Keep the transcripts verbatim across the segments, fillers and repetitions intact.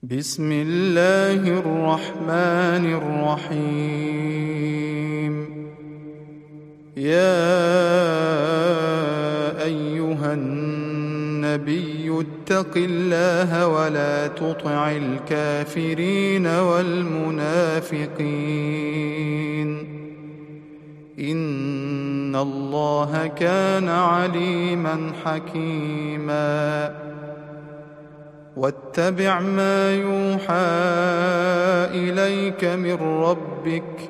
بسم الله الرحمن الرحيم. يا أيها النبي اتق الله ولا تطع الكافرين والمنافقين إن الله كان عليما حكيما. واتبع ما يوحى إليك من ربك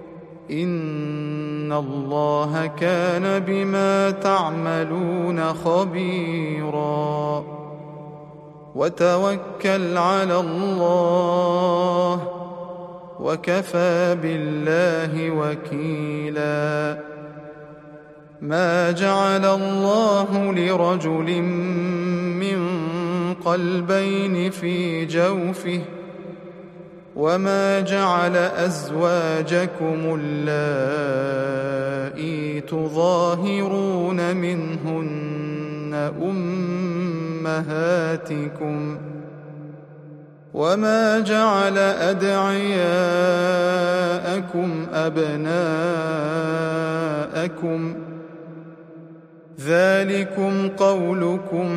إن الله كان بما تعملون خبيرا. وتوكل على الله وكفى بالله وكيلا. ما جعل الله لرجل من قلبين في جوفه وما جعل أزواجكم اللائي تظاهرون منهن أمهاتكم وما جعل أدعياءكم أبناءكم ذلكم قولكم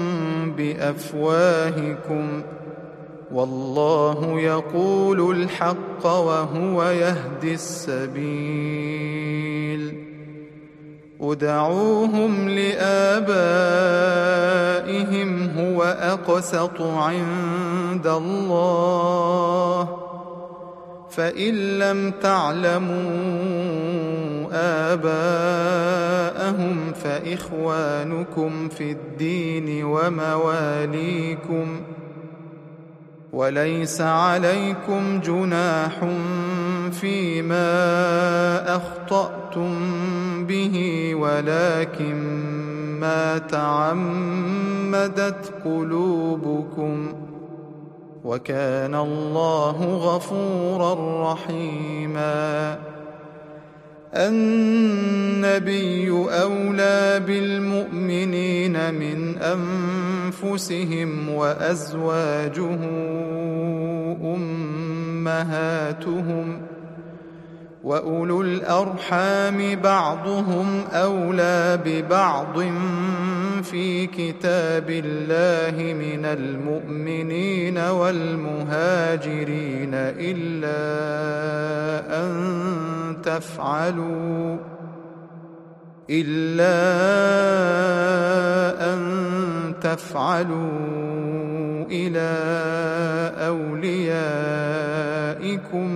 بأفواهكم والله يقول الحق وهو يهدي السبيل. ادعوهم لآبائهم هو أقسط عند الله فإن لم تعلموا آباءهم فإخوانكم في الدين ومواليكم وليس عليكم جناح فيما أخطأتم به ولكن ما تعمدت قلوبكم وكان الله غفورا رحيما. النبي أولى بالمؤمنين من أنفسهم وأزواجه أمهاتهم وأولو الأرحام بعضهم أولى ببعض في كتاب الله من المؤمنين والمهاجرين إلا أن تفعلوا إلا أن تفعلوا إلى أوليائكم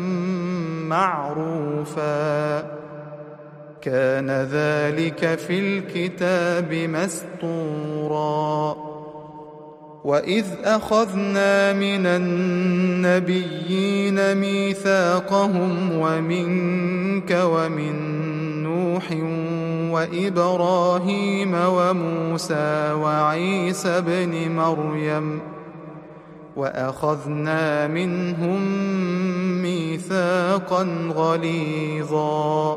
معروفا كان ذلك في الكتاب مسطورا. وإذ أخذنا من النبيين ميثاقهم ومنك ومن نوح وإبراهيم وموسى وعيسى ابن مريم وأخذنا منهم ميثاقا غليظا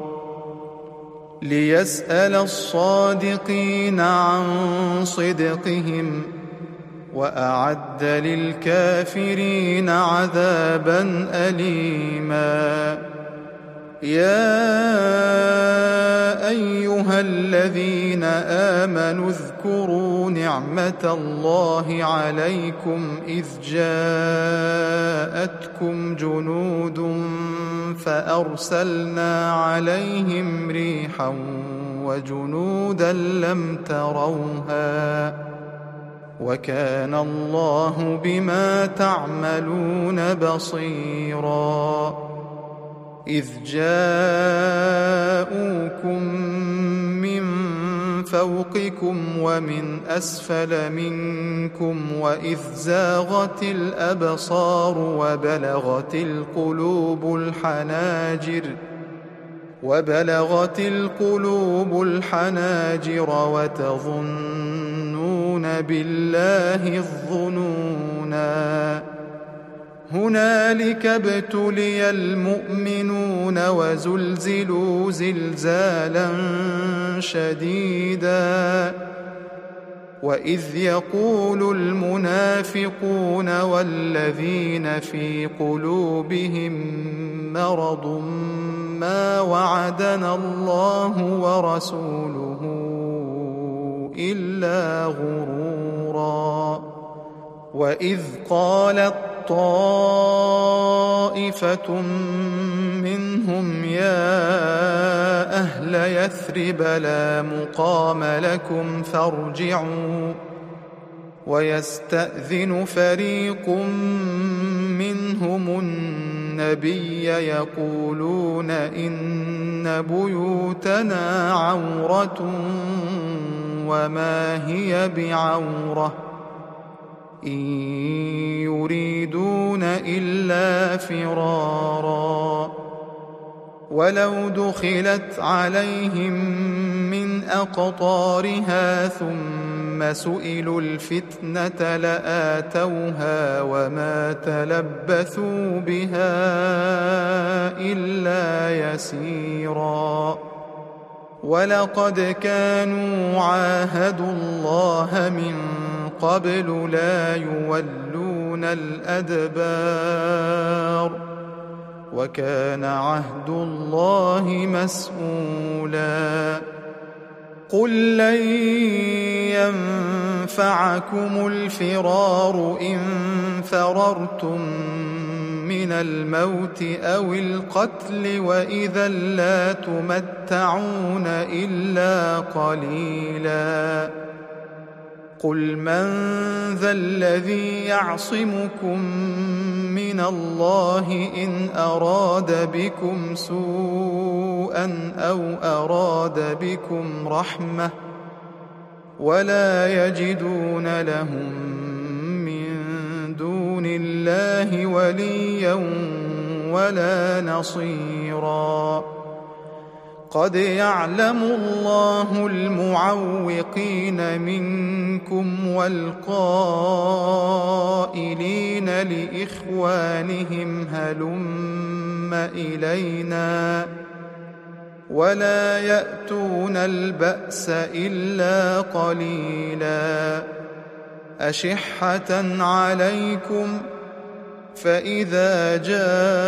ليسأل الصادقين عن صدقهم وأعد للكافرين عذابا أليما. يا أيها الذين آمنوا اذكروا نعمة الله عليكم إذ جاءتكم جنود فأرسلنا عليهم ريحا وجنودا لم تروها وكان الله بما تعملون بصيرا. إذ جاءوكم من فوقكم ومن أسفل منكم وإذ زاغت الأبصار وبلغت القلوب الحناجر وبلغت القلوب الحناجر وتظنون بالله الظنونا. هنالك ابتلي المؤمنون وزلزلوا زلزالا شديدا وإذ يقول المنافقون والذين في قلوبهم مرض ما وعدنا الله ورسوله إلا غرورا وإذ قالت طائفة منهم يا أهل يثرب لا مقام لكم فارجعوا ويستأذن فريق منهم النبي يقولون إن بيوتنا عورة وما هي بعورة إن يريدون إلا فرارا ولو دخلت عليهم من أقطارها ثم سئلوا الفتنة لآتوها وما تلبثوا بها إلا يسيرا ولقد كانوا عاهدوا الله من قبل لا يولون الأدبار وكان عهد الله مسؤولا قل لن ينفعكم الفرار إن فررتم من الموت أو القتل وإذا لا تمتعون إلا قليلا قل من ذا الذي يعصمكم من الله إن أراد بكم سوءا أو أراد بكم رحمة ولا يجدون لهم من دون الله وليا ولا نصيرا قد يعلم الله المعوقين منكم والقائلين لإخوانهم هلم إلينا ولا يأتون البأس إلا قليلا أشحة عليكم فإذا جاء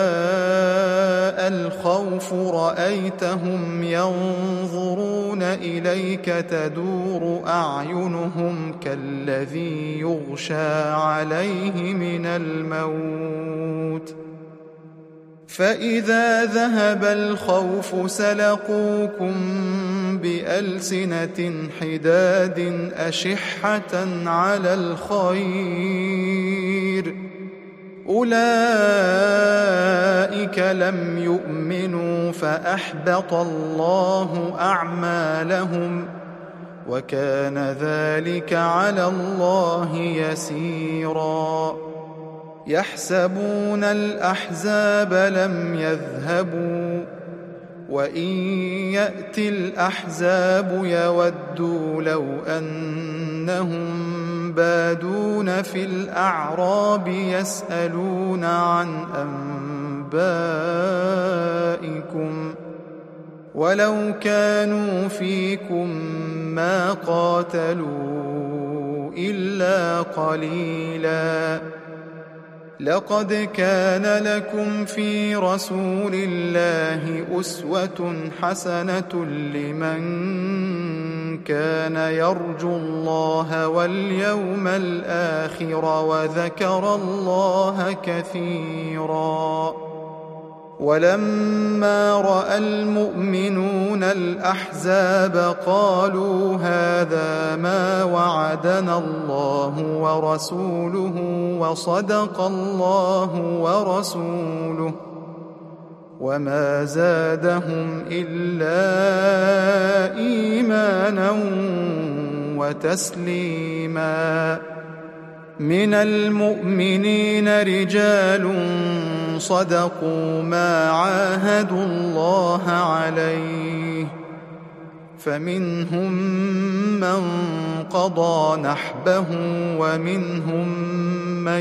الخوف رأيتهم ينظرون إليك تدور أعينهم كالذي يغشى عليه من الموت فإذا ذهب الخوف سلقوكم بألسنة حداد أشحة على الخير أولئك لم يؤمنوا فأحبط الله أعمالهم وكان ذلك على الله يسيرا يحسبون الأحزاب لم يذهبوا وإن يأتي الأحزاب يودوا لو أنهم بادون في الأعراب يسألون عن أنبائكم ولو كانوا فيكم ما قاتلوا إلا قليلا لقد كان لكم في رسول الله أسوة حسنة لمن كان يرجو الله واليوم الآخر وذكر الله كثيرا ولما رأى المؤمنون الأحزاب قالوا هذا ما وعدنا الله ورسوله وصدق الله ورسوله وما زادهم إلا إيمانا وتسليما من المؤمنين رجال صدقوا ما عاهدوا الله عليه فمنهم من قضى نحبه ومنهم من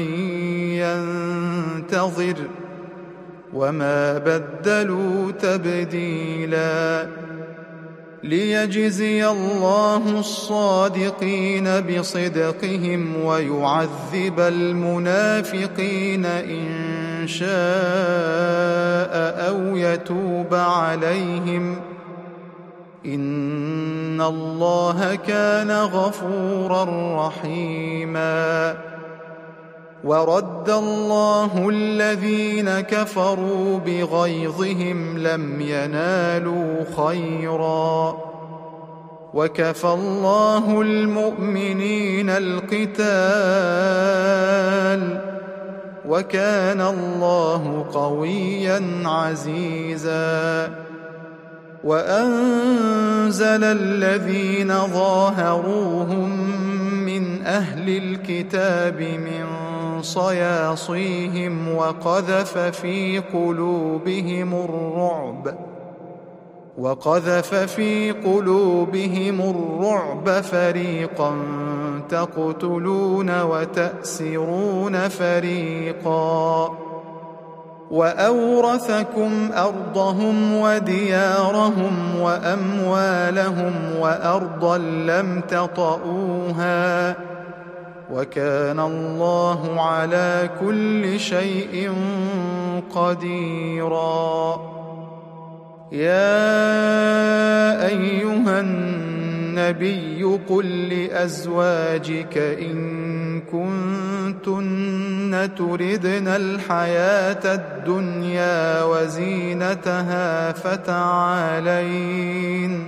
ينتظر وما بدلوا تبديلا ليجزي الله الصادقين بصدقهم ويعذب المنافقين إن شاء أو يتوب عليهم إن الله كان غفورا رحيما. ورد الله الذين كفروا بغيظهم لم ينالوا خيرا وكفى الله المؤمنين القتال وكان الله قويا عزيزا. وأنزل الذين ظاهروهم من أهل الكتاب من صياصيهم وقذف في قلوبهم الرعب وقذف في قلوبهم الرعب فريقا تقتلون وتأسرون فريقا وأورثكم أرضهم وديارهم وأموالهم وأرضا لم تطئوها وكان الله على كل شيء قديرا. يا أيها النبي قل لأزواجك إن كنتن تردن الحياة الدنيا وزينتها فتعالين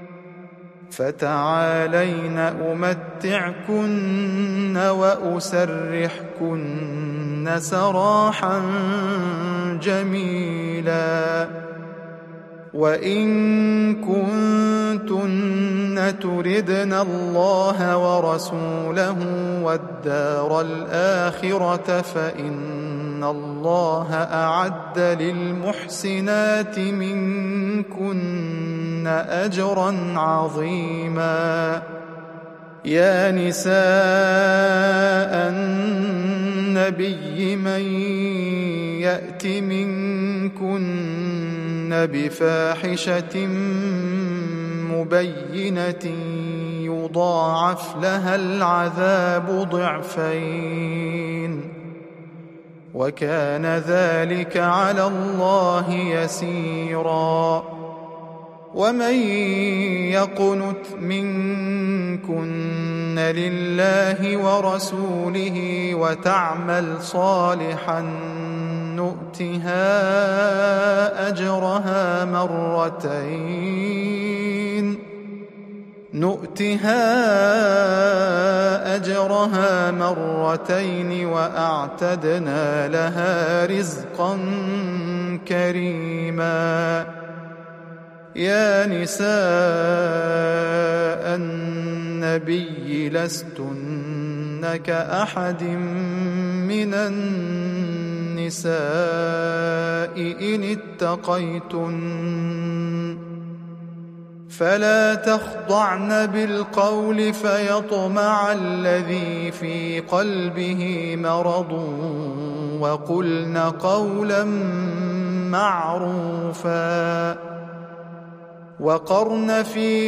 فتعالين أمتعكن وأسرحكن سراحا جميلا. وإن كنتن تردن الله ورسوله والدار الآخرة فإن الله أعد للمحسنات منكن أجرا عظيما. يا نساء النبي من يأت منكن بفاحشة مبينة يضاعف لها العذاب ضعفين وكان ذلك على الله يسيرا. ومن يقنت منكن لله ورسوله وتعمل صالحا نؤتها أجرها مرتين نؤتها أجرها مرتين وأعتدنا لها رزقا كريما. يا نساء النبي لستن كأحد من النساء إن اتقيتن فلا تخضعن بالقول فيطمع الذي في قلبه مرض وقلن قولا معروفا وقرن في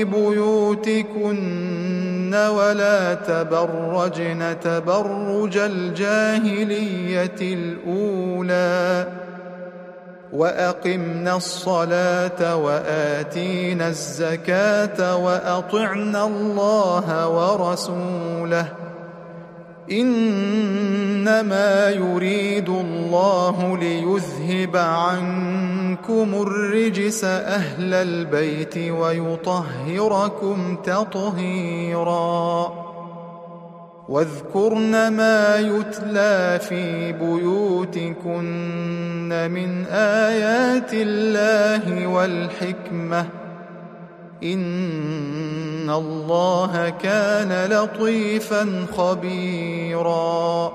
بيوتكن ولا تبرجن تبرج الجاهلية الأولى وأقمنا الصلاة وآتينا الزكاة وأطعنا الله ورسوله إنما يريد الله ليذهب عنكم الرجس أهل البيت ويطهركم تطهيرا. واذكرن ما يتلى في بيوتكن من آيات الله والحكمة إن الله كان لطيفا خبيرا.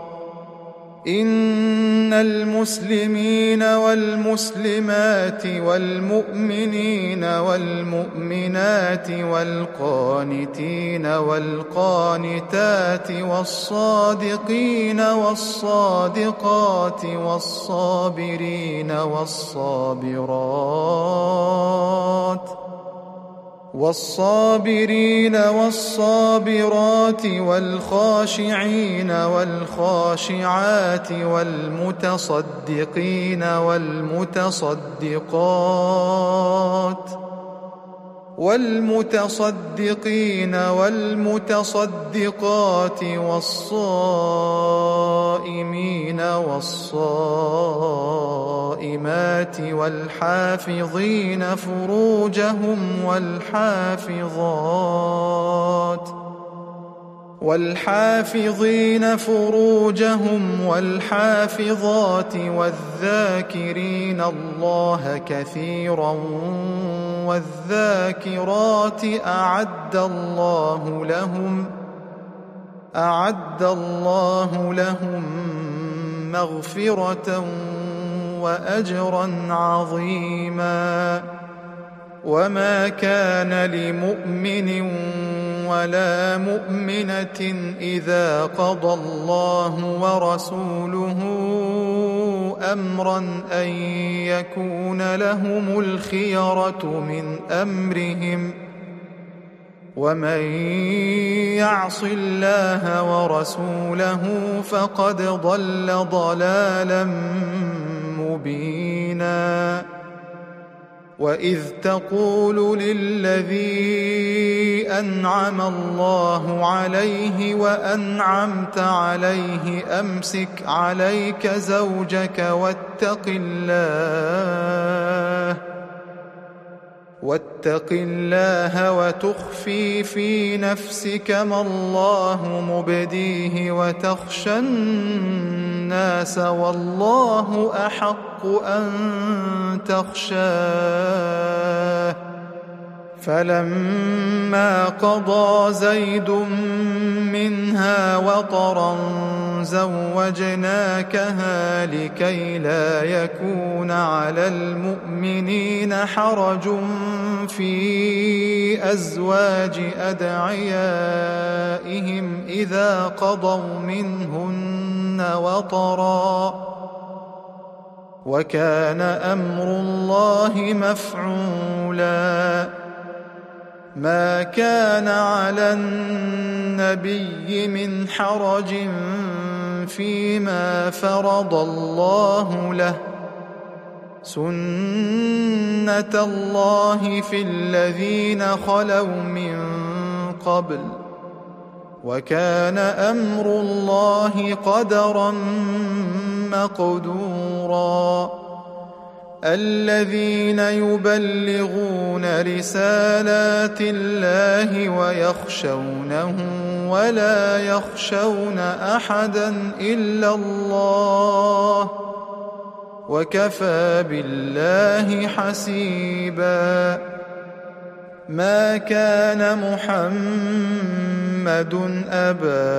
إن المسلمين والمسلمات والمؤمنين والمؤمنات والقانتين والقانتات والصادقين والصادقات والصابرين والصابرات والصابرين والصابرات والخاشعين والخاشعات والمتصدقين والمتصدقات والمتصدقين والمتصدقات والصائمين والصائمات والحافظين فروجهم والحافظات والحافظين فروجهم والحافظات والذاكرين الله كثيرا والذاكرات أعد الله لهم أعد الله لهم مغفرة وأجرا عظيما. وما كان لمؤمن ولا مؤمنة إذا قضى الله ورسوله أمرا أن يكون لهم الخيرة من أمرهم ومن يعص الله ورسوله فقد ضل ضلالا مبينا. وإذ تقول للذي أنعم الله عليه وأنعمت عليه أمسك عليك زوجك واتق الله واتق الله وتخفي في نفسك ما الله مبديه وتخشى الناس والله أحق أن تخشاه. فلما قضى زيد منها وطرا زوجناكها لكي لا يكون على المؤمنين حرج في أزواج أدعيائهم إذا قضوا منهن وطرا وكان أمر الله مفعولا. ما كان على النبي من حرج فيما فرض الله له سنة الله في الذين خلوا من قبل وكان أمر الله قدرا مقدورا. الذين يبلغون رسالات الله ويخشونه ولا يخشون أحدا إلا الله وكفى بالله حسيبا. ما كان محمد أبا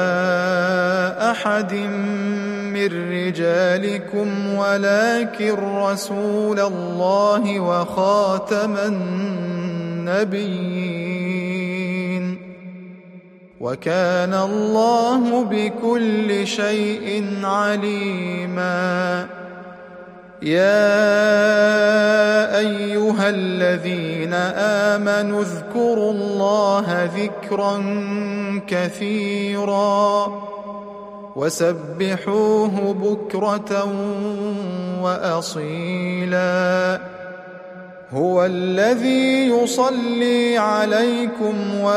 أحد من رجالكم ولكن رسول الله وخاتم النبيين وكان الله بكل شيء عليما. يا أيها الذين آمنوا اذكروا الله ذكرا كثيرا وسبحوه بكرة وأصيلا. هو الذي يصلي عليكم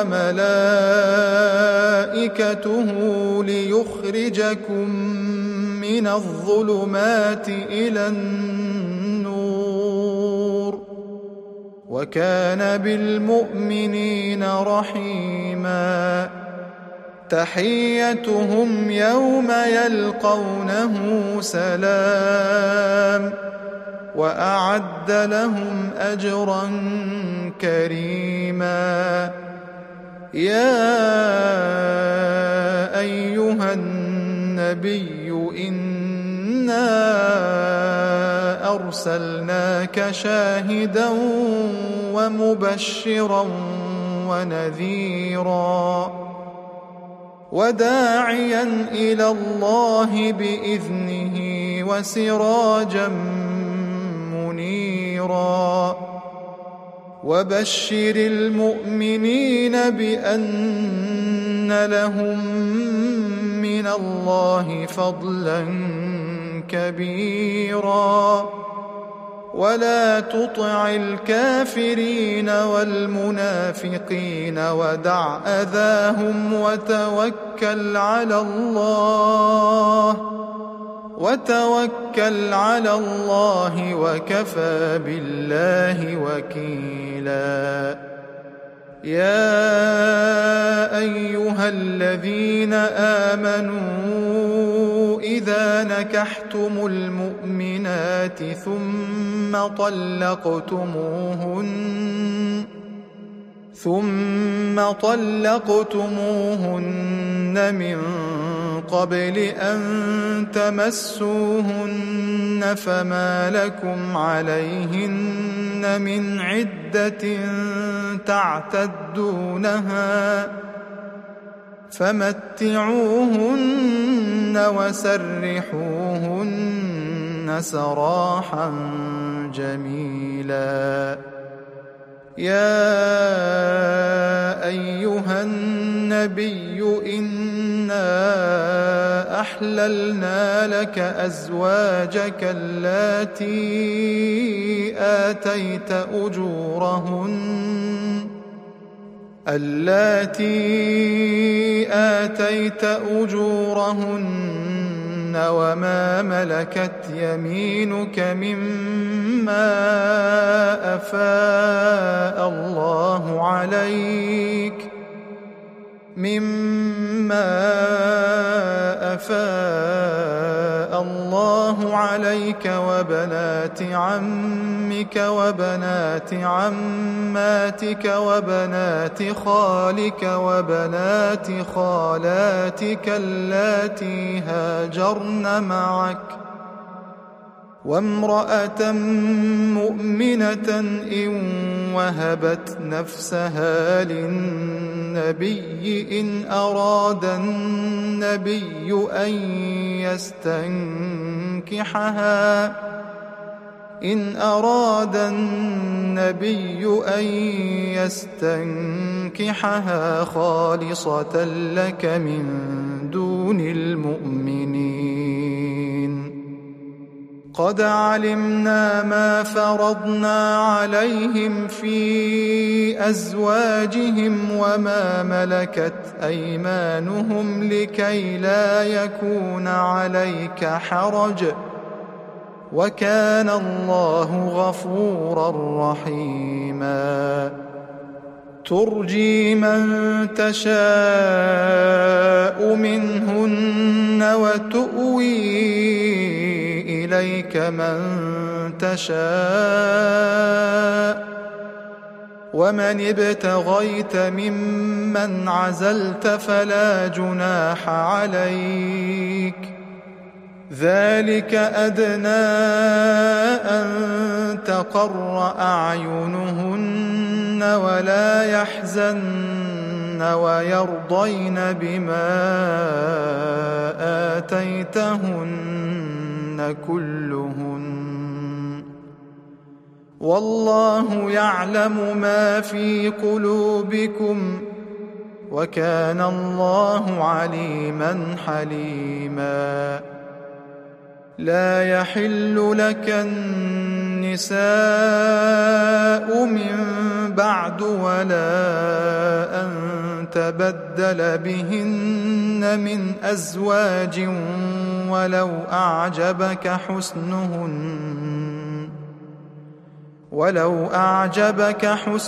وملائكته ليخرجكم من الظلمات إلى النور وكان بالمؤمنين رحيما. تحيتهم يوم يلقونه سلام وأعد لهم أجرا كريما. يا أيها النبي إنا أرسلناك شاهدا ومبشرا ونذيرا وداعيا إلى الله بإذنه وسراجا منيرا. وبشر المؤمنين بأن لهم من الله فضلا كبيرا ولا تطع الكافرين والمنافقين ودع أذاهم وتوكل على الله وتوكل على الله وكفى بالله وكيلا. يا أيها الذين آمنوا إذا نكحتم المؤمنات ثم طلقتموهن ثم طلقتموهن من قبل أن تمسوهن فما لكم عليهن من عدة تعتدونها فمتعوهن وسرحوهن سراحا جميلا. يا أيها النبي إنا أحللنا لك أزواجك اللاتي آتيت أجورهن اللاتي آتيت أجورهن وما ملكت يمينك مما أفاء الله عليك مما أفاء الله عليك وبنات عمك وبنات عماتك وبنات خالك وبنات خالاتك اللاتي هاجرن معك وامرأة مؤمنة إن وهبت نفسها للنبي إن أراد النبي أن يستنكحها إن أراد النبي أن يستنكحها خالصة لك من دون المؤمنين. قد علمنا ما فرضنا عليهم في أزواجهم وما ملكت أيمانهم لكي لا يكون عليك حرج وكان الله غفورا رحيما. ترجي من تشاء منهن وتؤوي إليك من تشاء ومن ابتغيت ممن عزلت فلا جناح عليك ذلك أدنى أن تقر أعينهن ولا يحزن ويرضين بما آتيتهن كلهن والله يعلم ما في قلوبكم وكان الله عليما حليما. لا يحل لك النساء من بعد ولا أن تبدل بهن من أزواج ولو أعجبك حسنهن ولو أعجبك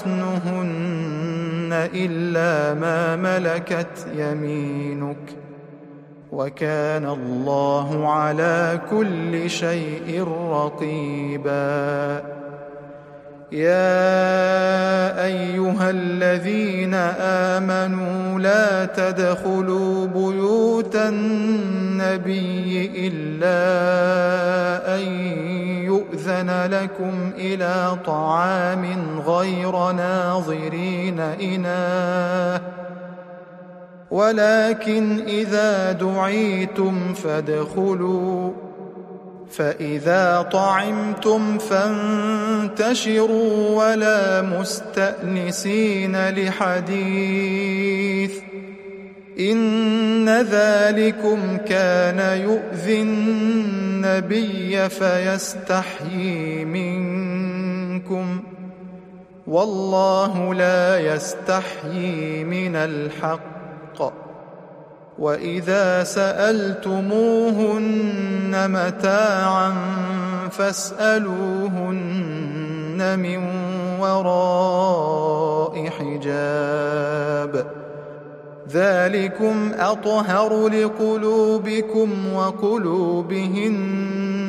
حسنهن إلا ما ملكت يمينك وكان الله على كل شيء رقيبا. يا أيها الذين آمنوا لا تدخلوا بيوت النبي إلا أن يؤذن لكم إلى طعام غير ناظرين إناه ولكن إذا دعيتم فادخلوا فإذا طعمتم فانتشروا ولا مستأنسين لحديث إن ذلكم كان يؤذي النبي فيستحيي منكم والله لا يستحيي من الحق وإذا سألتموهن متاعا فاسألوهن من وراء حجاب ذلكم أطهر لقلوبكم وقلوبهن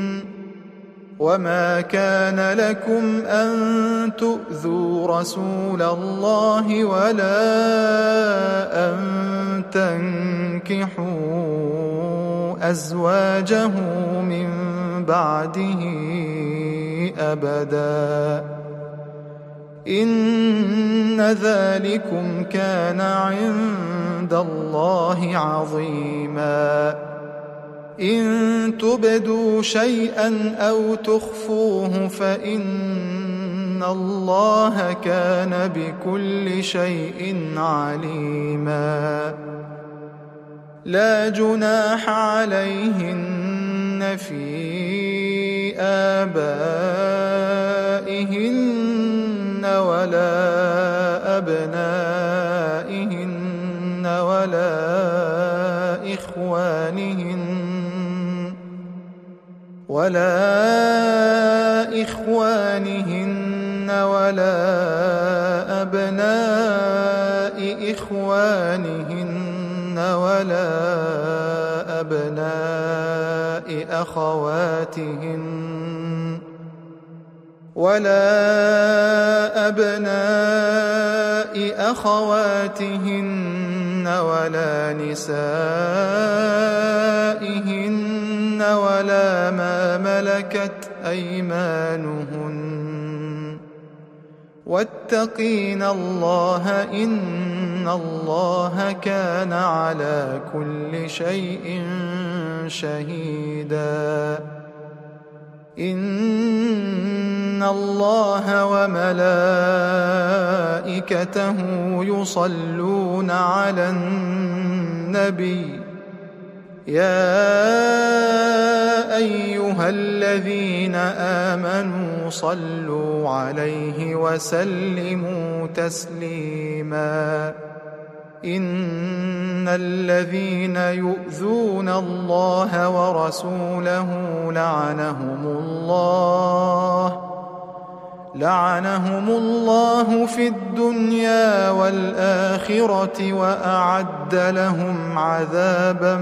وما كان لكم أن تؤذوا رسول الله ولا أن تنكحوا أزواجه من بعده أبدا إن ذلكم كان عند الله عظيما إن تبدوا شيئا أو تخفوه فإن الله كان بكل شيء عليما لا جناح عليهن في آبائهن ولا أبنائهن ولا إخوانهن ولا إخوانهن ولا أبناء إخوانهن ولا أبناء أخواتهن ولا أبناء أخواتهن ولا نسائهن ولا ما ملكت أيمانهن واتقين الله إن الله كان على كل شيء شهيدا إن الله وملائكته يصلون على النبي يا أيها الذين آمنوا صلوا عليه وسلموا تسليما إن الذين يؤذون الله ورسوله لعنهم الله لعنهم الله في الدنيا والآخرة وأعد لهم عذابا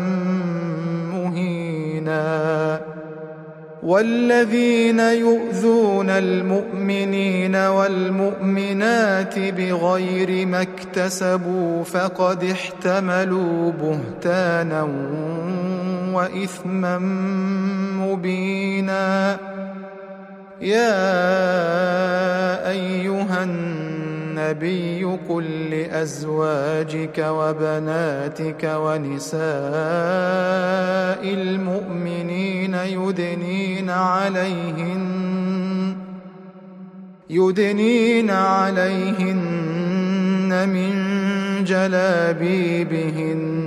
مهينا والذين يؤذون المؤمنين والمؤمنات بغير ما اكتسبوا فقد احتملوا بهتانا وإثما مبينا يا أيها النبي قل لأزواجك وبناتك ونساء المؤمنين يدنين عليهن يدنين عليهن من جلابيبهن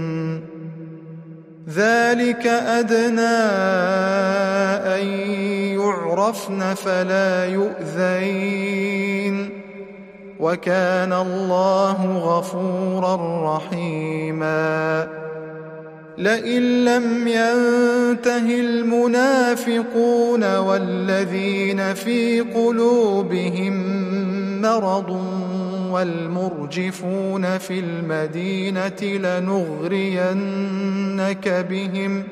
ذلك أدنى أن يعرفن فلا يؤذين وكان الله غفورا رحيما لئن لم ينته المنافقون والذين في قلوبهم مرض والمرجفون في المدينة لنغرينك بهم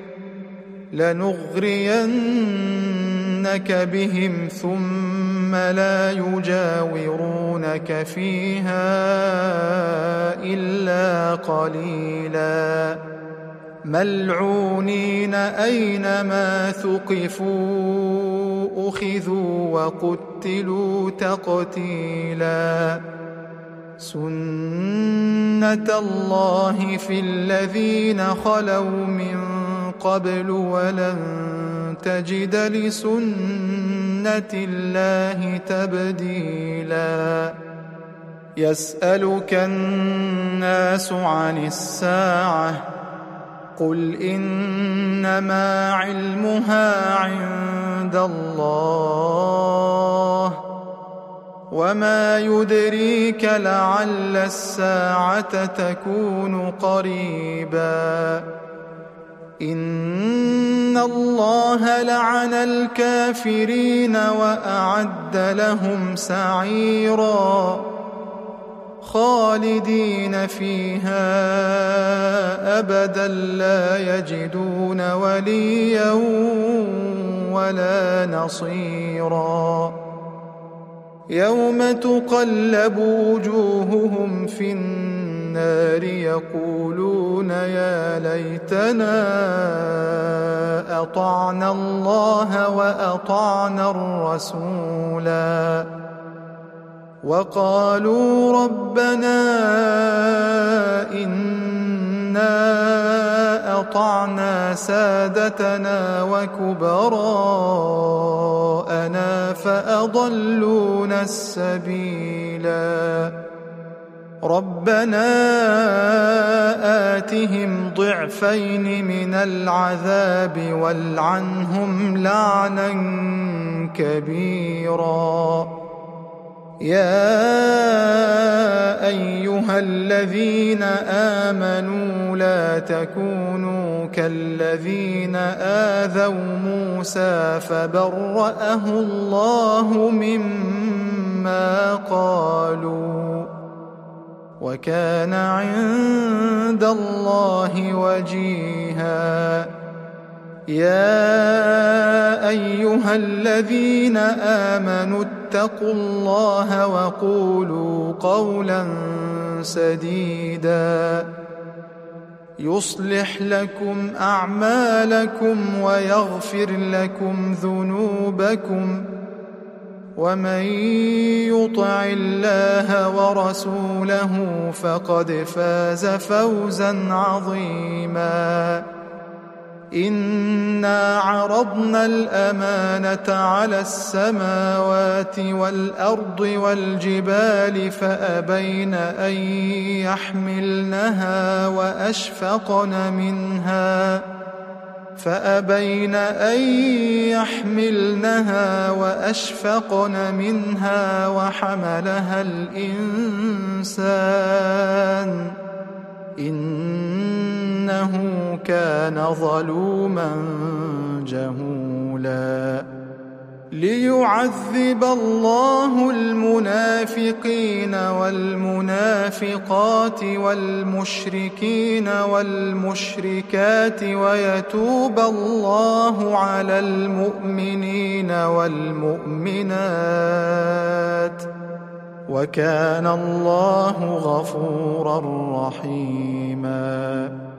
لنغرينك بهم ثم لا يجاورونك فيها إلا قليلا ملعونين أينما ثقفوا أخذوا وقتلوا تقتيلا سنة الله في الذين خلوا من قبل ولن تجد لسنة الله تبديلا يسألك الناس عن الساعة قل إنما علمها عند الله وما يدريك لعل الساعة تكون قريبا إن الله لعن الكافرين وأعد لهم سعيرا خالدين فيها أبدا لا يجدون وليا ولا نصيرا يوم تقلب وجوههم في النار يقولون يا ليتنا أطعنا الله وأطعنا الرسولا وقالوا ربنا إنا أطعنا سادتنا وكبراءنا فأضلونا السبيلا ربنا آتهم ضعفين من العذاب والعنهم لعنا كبيرا يا أيها الذين آمنوا لا تكونوا كالذين آذوا موسى فبرأه الله مما قالوا وكان عند الله وجيها يا أيها الذين آمنوا اتقوا الله وقولوا قولا سديدا يصلح لكم أعمالكم ويغفر لكم ذنوبكم ومن يطع الله ورسوله فقد فاز فوزا عظيما إنا عرضنا الأمانة على السماوات والأرض والجبال فأبين أن يحملنها وأشفقن منها فأبين أن يحملنها وأشفقن منها وحملها الإنسان إنه كان ظلوما جهولا ليعذب الله المنافقين والمنافقات والمشركين والمشركات ويتوب الله على المؤمنين والمؤمنات وكان الله غفورا رحيما